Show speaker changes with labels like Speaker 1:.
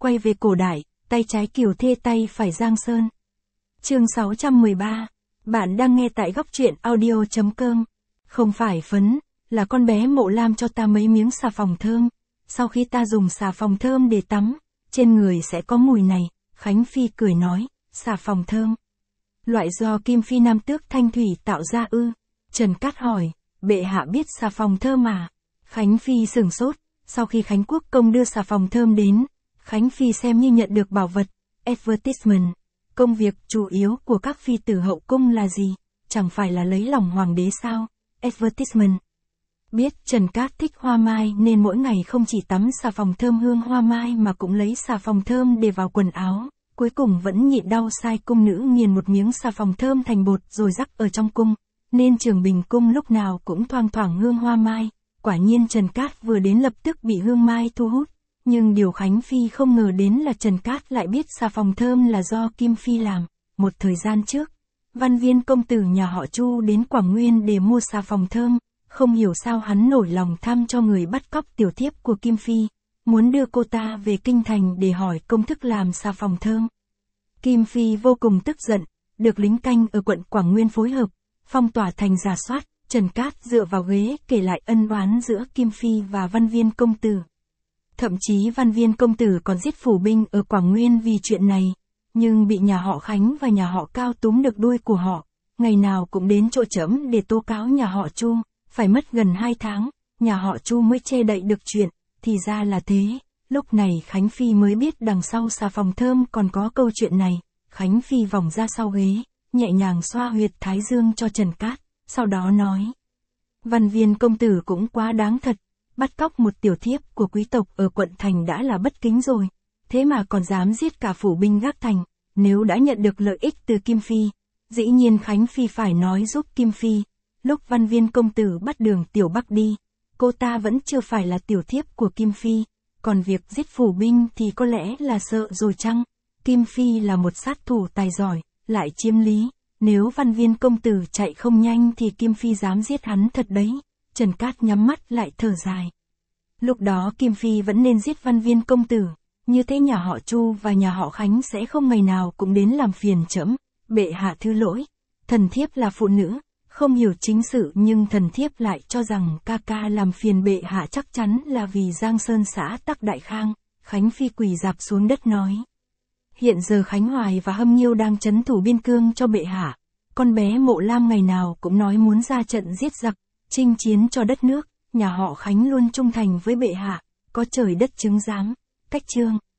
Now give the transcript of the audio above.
Speaker 1: quay về cổ đại, tay trái Kiều Thê tay phải Giang Sơn. Chương 613. Bạn đang nghe tại góc truyện audio.com. Không phải phấn, là con bé Mộ Lam cho ta mấy miếng xà phòng thơm. Sau khi ta dùng xà phòng thơm để tắm, trên người sẽ có mùi này. Khánh Phi cười nói, xà phòng thơm. Loại do Kim Phi Nam Tước Thanh Thủy tạo ra ư? Trần Cát hỏi, bệ hạ biết xà phòng thơm à? Khánh Phi sửng sốt, sau khi Khánh Quốc công đưa xà phòng thơm đến, Khánh Phi xem như nhận được bảo vật, advertisement. Công việc chủ yếu của các phi tử hậu cung là gì? Chẳng phải là lấy lòng hoàng đế sao? Advertisement. Biết Trần Cát thích hoa mai nên mỗi ngày không chỉ tắm xà phòng thơm hương hoa mai mà cũng lấy xà phòng thơm để vào quần áo. Cuối cùng vẫn nhịn đau sai cung nữ nghiền một miếng xà phòng thơm thành bột rồi rắc ở trong cung. Nên Trường Bình cung lúc nào cũng thoang thoảng hương hoa mai. Quả nhiên Trần Cát vừa đến lập tức bị hương mai thu hút. Nhưng điều Khánh Phi không ngờ đến là Trần Cát lại biết xà phòng thơm là do Kim Phi làm. Một thời gian trước, Văn Viên công tử nhà họ Chu đến Quảng Nguyên để mua xà phòng thơm. Không hiểu sao hắn nổi lòng tham cho người bắt cóc tiểu thiếp của Kim Phi, muốn đưa cô ta về kinh thành để hỏi công thức làm xà phòng thơm. Kim Phi vô cùng tức giận, được lính canh ở quận Quảng Nguyên phối hợp, phong tỏa thành rà soát. Trần Cát dựa vào ghế kể lại ân oán giữa Kim Phi và Văn Viên công tử. Thậm chí Văn Viên công tử còn giết phủ binh ở Quảng Nguyên vì chuyện này, nhưng bị nhà họ Khánh và nhà họ Cao túm được đuôi của họ, ngày nào cũng đến chỗ trẫm để tố cáo nhà họ Chu, phải mất gần 2 tháng, nhà họ Chu mới che đậy được chuyện, thì ra là thế. Lúc này Khánh Phi mới biết đằng sau xà phòng thơm còn có câu chuyện này. Khánh Phi vòng ra sau ghế, nhẹ nhàng xoa huyệt thái dương cho Trần Cát, sau đó nói: Văn Viên công tử cũng quá đáng thật, bắt cóc một tiểu thiếp của quý tộc ở quận thành đã là bất kính rồi, thế mà còn dám giết cả phủ binh gác thành. Nếu đã nhận được lợi ích từ Kim Phi, dĩ nhiên Khánh Phi phải nói giúp Kim Phi. Lúc Văn Viên công tử bắt Đường Tiểu Bắc đi, cô ta vẫn chưa phải là tiểu thiếp của Kim Phi, còn việc giết phủ binh thì có lẽ là sợ rồi chăng? Kim Phi là một sát thủ tài giỏi, lại chiếm lý, nếu Văn Viên công tử chạy không nhanh thì Kim Phi dám giết hắn thật đấy. Trần Cát nhắm mắt lại thở dài. Lúc đó Kim Phi vẫn nên giết Văn Viên công tử, như thế nhà họ Chu và nhà họ Khánh sẽ không ngày nào cũng đến làm phiền trẫm. Bệ hạ thứ lỗi, thần thiếp là phụ nữ, không hiểu chính sự nhưng thần thiếp lại cho rằng ca ca làm phiền bệ hạ chắc chắn là vì Giang Sơn xã Tắc Đại Khang. Khánh Phi quỳ rạp xuống đất nói: Hiện giờ Khánh Hoài và Hâm Nghiêu đang trấn thủ biên cương cho bệ hạ. Con bé Mộ Lam ngày nào cũng nói muốn ra trận giết giặc, chinh chiến cho đất nước. Nhà họ Khánh luôn trung thành với bệ hạ, có trời đất chứng giám. Cách chương